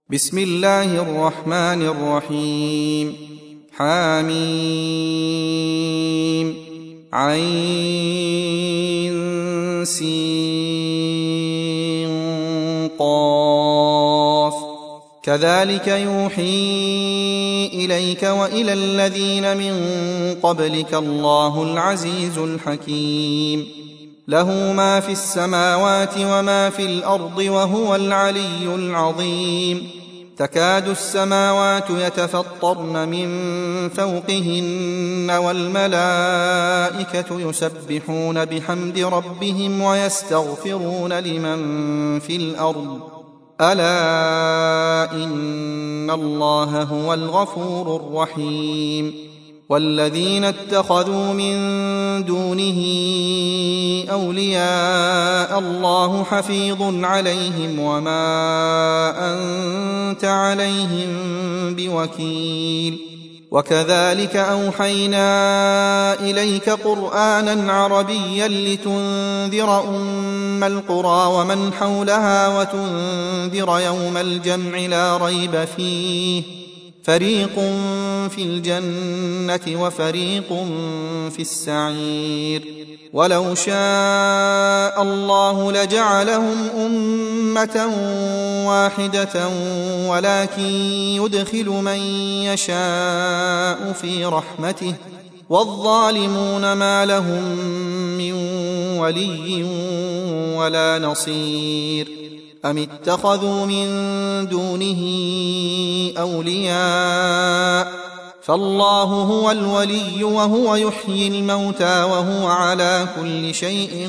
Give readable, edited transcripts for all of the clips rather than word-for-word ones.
بسم الله الرحمن الرحيم. حميم عين سين قاف كذلك يوحي إليك وإلى الذين من قبلك الله العزيز الحكيم له ما في السماوات وما في الأرض وهو العلي العظيم تكاد السماوات يتفطرن من فوقهن والملائكة يسبحون بحمد ربهم ويستغفرون لمن في الأرض ألا إن الله هو الغفور الرحيم والذين اتخذوا من دونه أولياء الله حفيظ عليهم وما أنت عليهم بوكيل وكذلك أوحينا إليك قرآنا عربيا لتنذر أم القرى ومن حولها وتنذر يوم الجمع لا ريب فيه فريق في الجنة وفريق في السعير ولو شاء الله لجعلهم أمة واحدة ولكن يدخل من يشاء في رحمته والظالمون ما لهم من ولي ولا نصير أم اتخذوا من دونه أولياء فالله هو الولي وهو يحيي الموتى وهو على كل شيء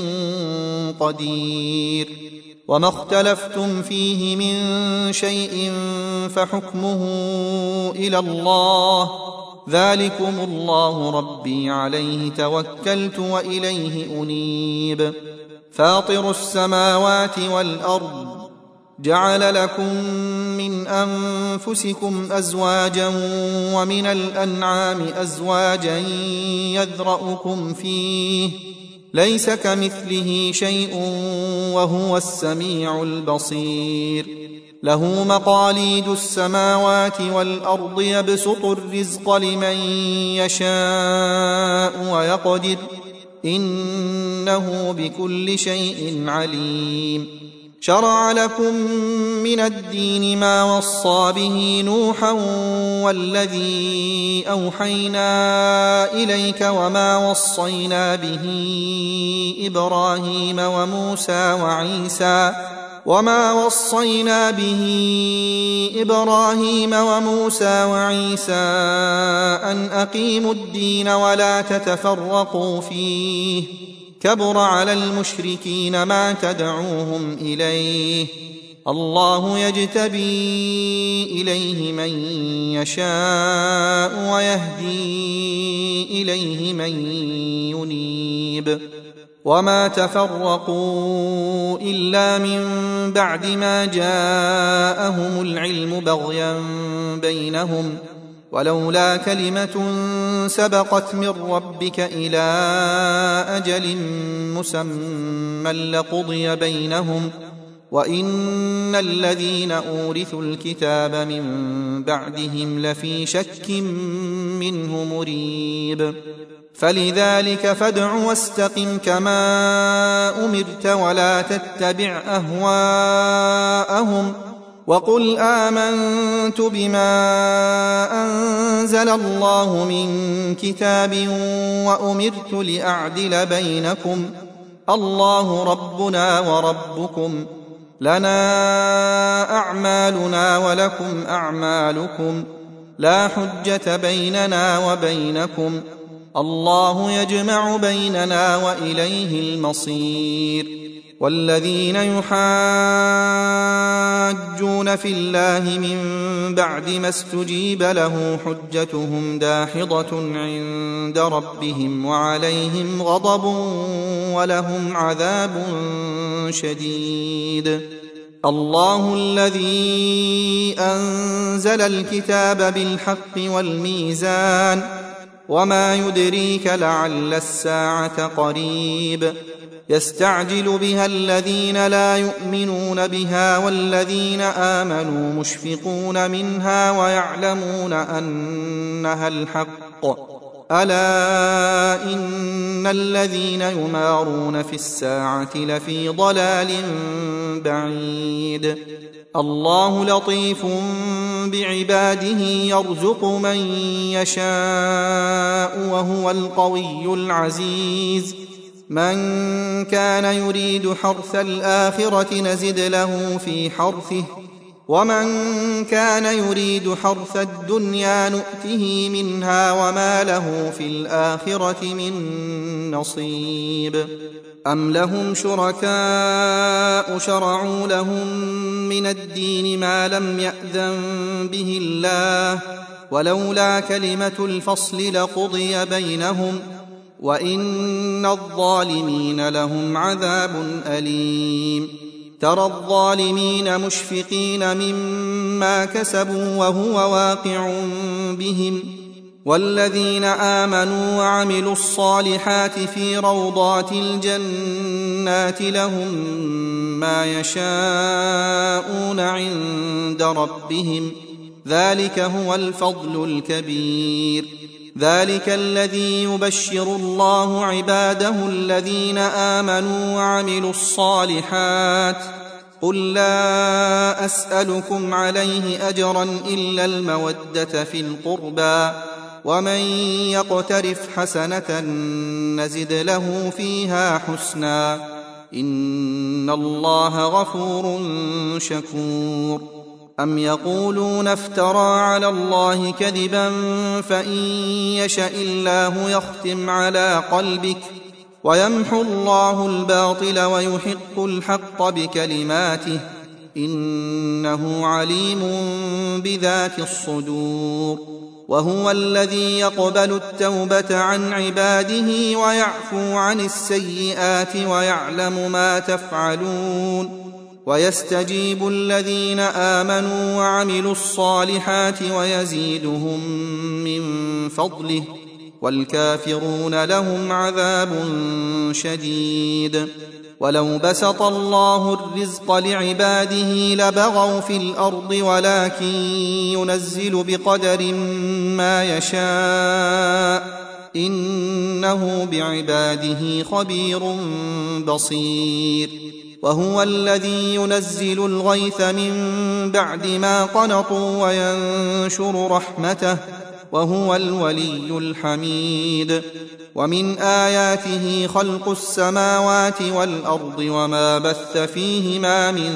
قدير وما اختلفتم فيه من شيء فحكمه إلى الله ذلكم الله ربي عليه توكلت وإليه أنيب فاطر السماوات والأرض جعل لكم من أنفسكم أزواجا ومن الأنعام أزواجا يذرأكم فيه ليس كمثله شيء وهو السميع البصير له مقاليد السماوات والأرض يبسط الرزق لمن يشاء ويقدر إنه بكل شيء عليم شرع لكم من الدين ما وصى به نوحا والذي أوحينا إليك وما وصينا به إبراهيم وموسى وعيسى أن أقيموا الدين ولا تتفرقوا فيه كبر على المشركين ما تدعوهم إليه الله يجتبي إليه من يشاء ويهدي إليه من ينيب وما تفرقوا إلا من بعد ما جاءهم العلم بغيا بينهم ولولا كلمة سبقت من ربك إلى أجل مسمى لقضي بينهم وإن الذين أورثوا الكتاب من بعدهم لفي شك منه مريب فلذلك فادع واستقم كما أمرت ولا تتبع أهواءهم وقل آمنت بما أنزل الله من كتاب وأمرت لأعدل بينكم الله ربنا وربكم لنا أعمالنا ولكم أعمالكم لا حجة بيننا وبينكم الله يجمع بيننا وإليه المصير والذين يحاجون في الله من بعد ما استجيب له حجتهم داحضة عند ربهم وعليهم غضب ولهم عذاب شديد الله الذي أنزل الكتاب بالحق والميزان وما يدريك لعل الساعة قريب يستعجل بها الذين لا يؤمنون بها والذين آمنوا مشفقون منها ويعلمون أنها الحق. ألا إن الذين يمارون في الساعة لفي ضلال بعيد. الله لطيف بعباده يرزق من يشاء وهو القوي العزيز. من كان يريد حرث الآخرة نزد له في حرثه ومن كان يريد حرث الدنيا نؤته منها وما له في الآخرة من نصيب. أم لهم شركاء شرعوا لهم من الدين ما لم يأذن به الله ولولا كلمة الفصل لقضي بينهم وإن الظالمين لهم عذاب أليم. ترى الظالمين مشفقين مما كسبوا وهو واقع بهم والذين آمنوا وعملوا الصالحات في روضات الجنات لهم ما يشاءون عند ربهم ذلك هو الفضل الكبير. ذلك الذي يبشر الله عباده الذين آمنوا وعملوا الصالحات. قل لا أسألكم عليه أجرا إلا المودة في القربى ومن يقترف حسنة نزد له فيها حسنا إن الله غفور شكور. أم يقولون افترى على الله كذبا فإن يشأ الله يختم على قلبك ويمحو الله الباطل ويحق الحق بكلماته إنه عليم بذات الصدور. وهو الذي يقبل التوبة عن عباده ويعفو عن السيئات ويعلم ما تفعلون ويستجيب الذين آمنوا وعملوا الصالحات ويزيدهم من فضله والكافرون لهم عذاب شديد. ولو بسط الله الرزق لعباده لبغوا في الأرض ولكن ينزل بقدر ما يشاء إنه بعباده خبير بصير. وهو الذي ينزل الغيث من بعد ما قنطوا وينشر رحمته وهو الولي الحميد. ومن آياته خلق السماوات والأرض وما بث فيهما من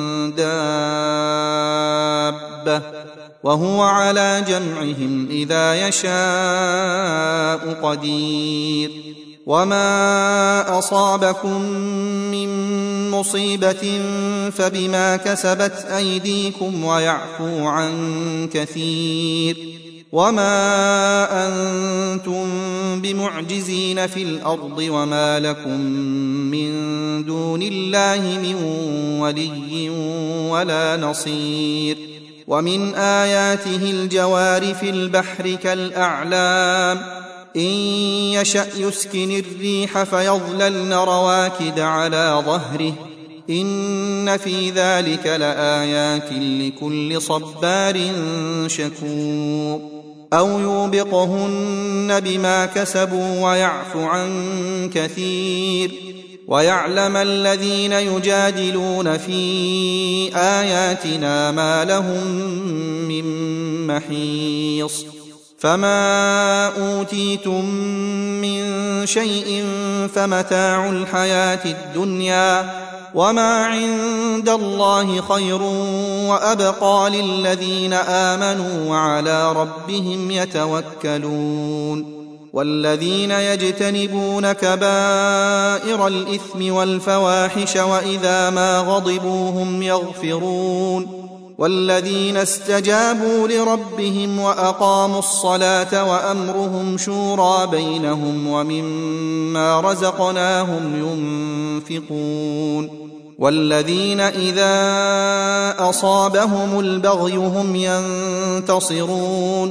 دابة وهو على جمعهم إذا يشاء قدير. وما أصابكم من مصيبة فبما كسبت أيديكم ويعفو عن كثير. وما أنتم بمعجزين في الأرض وما لكم من دون الله من ولي ولا نصير. ومن آياته الجوار في البحر كالأعلام إن يشأ يسكن الريح فيظللن رواكد على ظهره إن في ذلك لآيات لكل صبار شكور. أو يوبقهن بما كسبوا ويعفو عن كثير. ويعلم الذين يجادلون في آياتنا ما لهم من محيص. فما أوتيتم من شيء فمتاع الحياة الدنيا وما عند الله خير وأبقى للذين آمنوا وعلى ربهم يتوكلون. والذين يجتنبون كبائر الإثم والفواحش وإذا ما غضبوا هم يغفرون. والذين استجابوا لربهم وأقاموا الصلاة وأمرهم شورى بينهم ومما رزقناهم ينفقون. والذين إذا أصابهم البغي هم ينتصرون.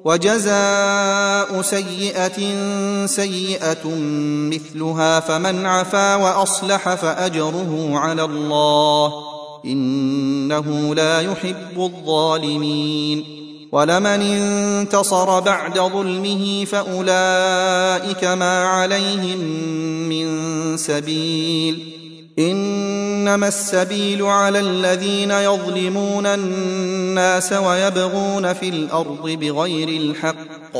وجزاء سيئة سيئة مثلها فمن عفا وأصلح فأجره على الله إنه لا يحب الظالمين ولمن انتصر بعد ظلمه فأولئك ما عليهم من سبيل إنما السبيل على الذين يظلمون الناس ويبغون في الأرض بغير الحق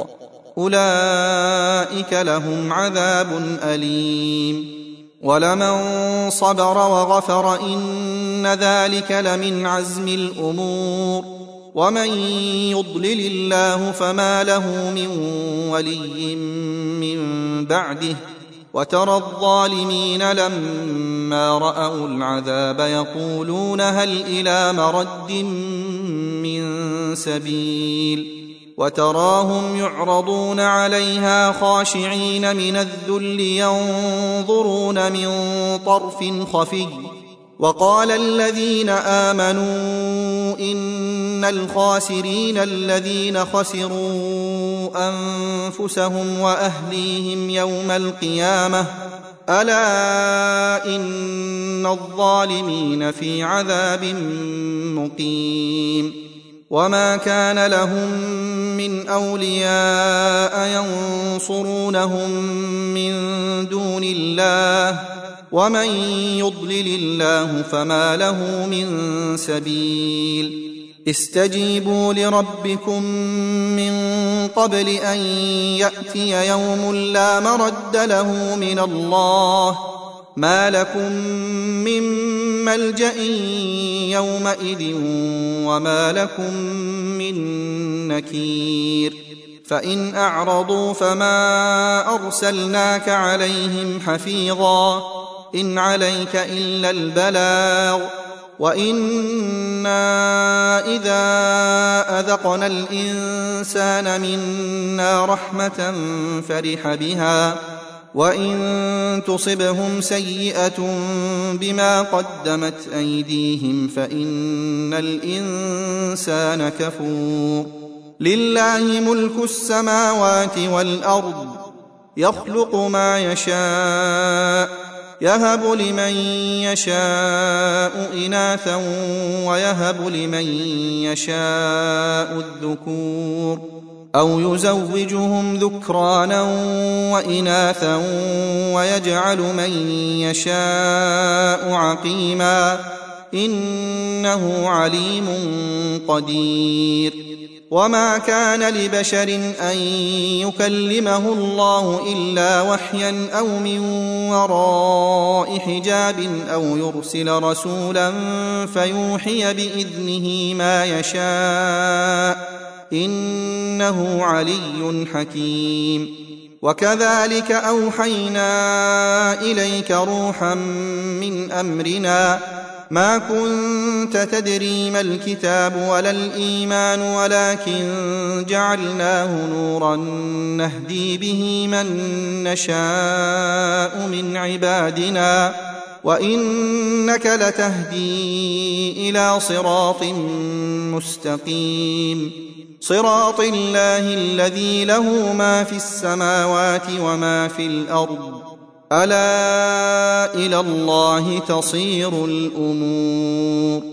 أولئك لهم عذاب أليم ولمن صبر وغفر إن ذلك لمن عزم الأمور ومن يضلل الله فما له من ولي من بعده وترى الظالمين لما رأوا العذاب يقولون هل إلى مرد من سبيل وتراهم يعرضون عليها خاشعين من الذل ينظرون من طرف خفي وقال الذين آمنوا إن الخاسرين الذين خسروا أنفسهم وأهليهم يوم القيامة ألا إن الظالمين في عذاب مقيم وما كان لهم من أولياء ينصرونهم من دون الله ومن يضلل الله فما له من سبيل استجيبوا لربكم من قبل أن يأتي يوم لا مرد له من الله ما لكم من ملجأ يومئذ وما لكم من نكير فإن أعرضوا فما أرسلناك عليهم حفيظا إن عليك إلا البلاغ وإنا إذا أذقنا الإنسان منا رحمة فرح بها وإن تصبهم سيئة بما قدمت أيديهم فإن الإنسان كفور لله ملك السماوات والأرض يخلق ما يشاء يهب لمن يشاء إناثا ويهب لمن يشاء الذكور أو يزوجهم ذكرانا وإناثا ويجعل من يشاء عقيما إنه عليم قدير وما كان لبشر أن يكلمه الله إلا وحيا أو من وراء حجاب أو يرسل رسولا فيوحي بإذنه ما يشاء إنه علي حكيم وكذلك أوحينا إليك روحا من أمرنا ما كنت تدري ما الكتاب ولا الإيمان ولكن جعلناه نورا نهدي به من نشاء من عبادنا وإنك لتهدي إلى صراط مستقيم صراط الله الذي له ما في السماوات وما في الأرض ألا إلى الله تصير الأمور